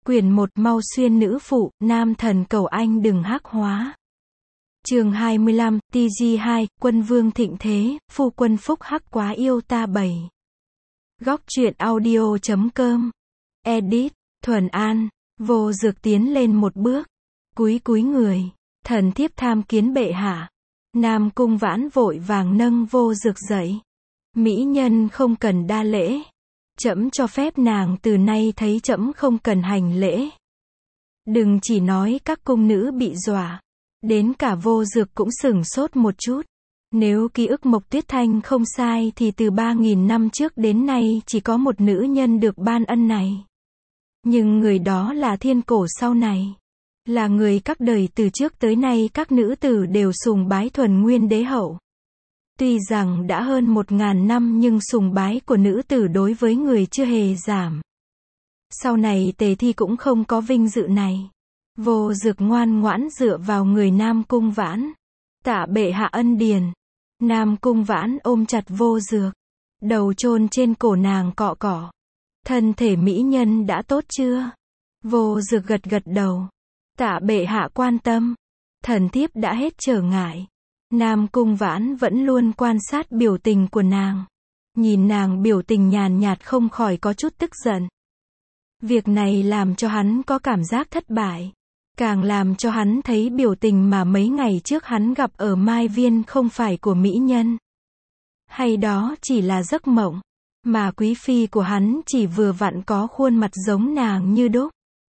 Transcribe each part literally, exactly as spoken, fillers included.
Quyển một Mau xuyên nữ phụ, nam thần cầu anh đừng hắc hóa. Chương hai mươi lăm, T G hai, Quân vương thịnh thế, phu quân phúc hắc quá yêu ta bảy. Góc truyện audio chấm com. Edit, Thuần An. Vô Dược tiến lên một bước, cúi cúi người, thần thiếp tham kiến bệ hạ. Nam Cung Vãn vội vàng nâng Vô Dược dậy. Mỹ nhân không cần đa lễ. Trẫm cho phép nàng từ nay thấy trẫm không cần hành lễ. Đừng chỉ nói các cung nữ bị dọa, đến cả Vô Dược cũng sửng sốt một chút. Nếu ký ức Mộc Tuyết Thanh không sai thì từ ba nghìn năm trước đến nay chỉ có một nữ nhân được ban ân này. Nhưng người đó là thiên cổ sau này. Là người các đời từ trước tới nay các nữ tử đều sùng bái thuần nguyên đế hậu. Tuy rằng đã hơn một ngàn năm nhưng sùng bái của nữ tử đối với người chưa hề giảm. Sau này Tề Thi cũng không có vinh dự này. Vô Dược ngoan ngoãn dựa vào người Nam Cung Vãn. Tạ bệ hạ ân điền. Nam Cung Vãn ôm chặt Vô Dược. Đầu chôn trên cổ nàng cọ cọ. Thân thể mỹ nhân đã tốt chưa? Vô Dược gật gật đầu. Tạ bệ hạ quan tâm. Thần thiếp đã hết trở ngại. Nam Cung Vãn vẫn luôn quan sát biểu tình của nàng. Nhìn nàng biểu tình nhàn nhạt không khỏi có chút tức giận. Việc này làm cho hắn có cảm giác thất bại. Càng làm cho hắn thấy biểu tình mà mấy ngày trước hắn gặp ở Mai Viên không phải của mỹ nhân. Hay đó chỉ là giấc mộng. Mà quý phi của hắn chỉ vừa vặn có khuôn mặt giống nàng như đúc.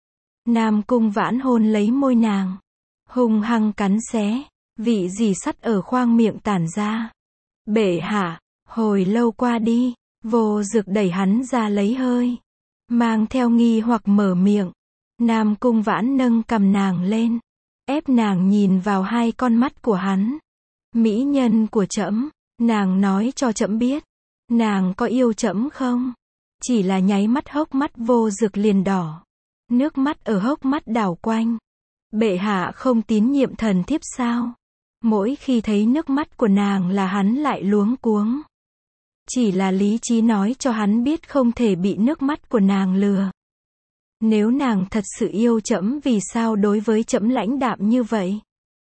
Nam Cung Vãn hôn lấy môi nàng. Hung hăng cắn xé. Vị dì sắt ở khoang miệng tản ra. Bệ hạ, hồi lâu qua đi. Vô Dược đẩy hắn ra lấy hơi. Mang theo nghi hoặc mở miệng. Nam Cung Vãn nâng cầm nàng lên. Ép nàng nhìn vào hai con mắt của hắn. Mỹ nhân của trẫm, nàng nói cho trẫm biết. Nàng có yêu trẫm không? Chỉ là nháy mắt hốc mắt Vô Dược liền đỏ. Nước mắt ở hốc mắt đảo quanh. Bệ hạ không tín nhiệm thần thiếp sao? Mỗi khi thấy nước mắt của nàng là hắn lại luống cuống. Chỉ là lý trí nói cho hắn biết không thể bị nước mắt của nàng lừa. Nếu nàng thật sự yêu trẫm vì sao đối với trẫm lãnh đạm như vậy?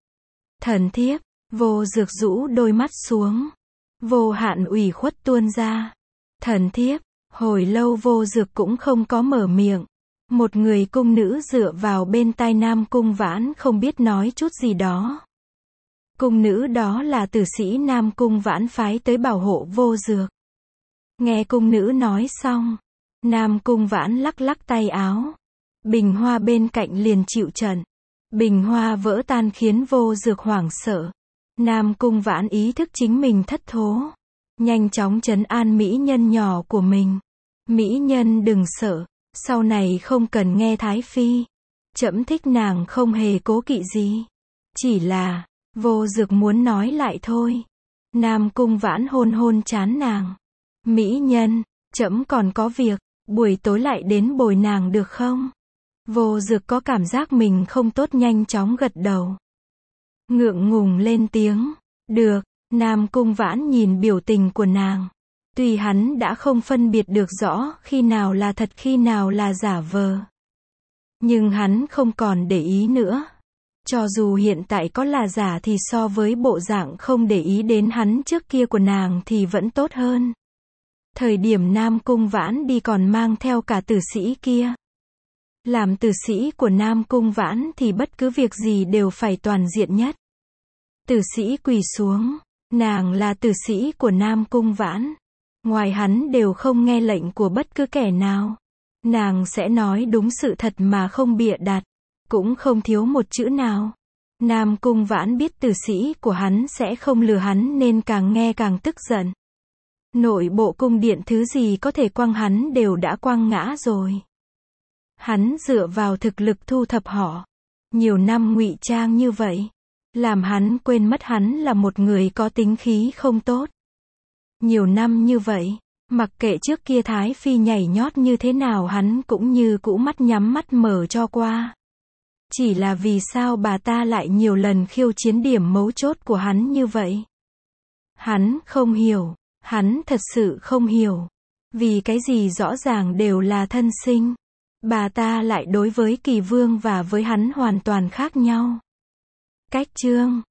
Thần thiếp, Vô Dược rũ đôi mắt xuống. Vô hạn ủy khuất tuôn ra. Thần thiếp, hồi lâu Vô Dược cũng không có mở miệng. Một người cung nữ dựa vào bên tai Nam Cung Vãn không biết nói chút gì đó. Cung nữ đó là tử sĩ Nam Cung Vãn phái tới bảo hộ Vô Dược. Nghe cung nữ nói xong, Nam Cung Vãn lắc lắc tay áo. Bình hoa bên cạnh liền chịu trận. Bình hoa vỡ tan khiến Vô Dược hoảng sợ. Nam Cung Vãn ý thức chính mình thất thố. Nhanh chóng trấn an mỹ nhân nhỏ của mình. Mỹ nhân đừng sợ, sau này không cần nghe Thái Phi. Trẫm thích nàng không hề cố kỵ gì. Chỉ là, Vô Dược muốn nói lại thôi. Nam Cung Vãn hôn hôn trán nàng. Mỹ nhân, trẫm còn có việc, buổi tối lại đến bồi nàng được không? Vô Dược có cảm giác mình không tốt nhanh chóng gật đầu. Ngượng ngùng lên tiếng. Được, Nam Cung Vãn nhìn biểu tình của nàng. Tuy hắn đã không phân biệt được rõ khi nào là thật khi nào là giả vờ. Nhưng hắn không còn để ý nữa. Cho dù hiện tại có là giả thì so với bộ dạng không để ý đến hắn trước kia của nàng thì vẫn tốt hơn. Thời điểm Nam Cung Vãn đi còn mang theo cả tử sĩ kia. Làm tử sĩ của Nam Cung Vãn thì bất cứ việc gì đều phải toàn diện nhất. Tử sĩ quỳ xuống. Nàng là tử sĩ của Nam Cung Vãn. Ngoài hắn đều không nghe lệnh của bất cứ kẻ nào. Nàng sẽ nói đúng sự thật mà không bịa đặt. Cũng không thiếu một chữ nào. Nam Cung Vãn biết tử sĩ của hắn sẽ không lừa hắn nên càng nghe càng tức giận. Nội bộ cung điện thứ gì có thể quăng hắn đều đã quăng ngã rồi. Hắn dựa vào thực lực thu thập họ. Nhiều năm ngụy trang như vậy. Làm hắn quên mất hắn là một người có tính khí không tốt. Nhiều năm như vậy, mặc kệ trước kia Thái Phi nhảy nhót như thế nào hắn cũng như cũ mắt nhắm mắt mở cho qua. Chỉ là vì sao bà ta lại nhiều lần khiêu chiến điểm mấu chốt của hắn như vậy? Hắn không hiểu, hắn thật sự không hiểu. Vì cái gì rõ ràng đều là thân sinh. Bà ta lại đối với Kỳ Vương và với hắn hoàn toàn khác nhau. Cách chương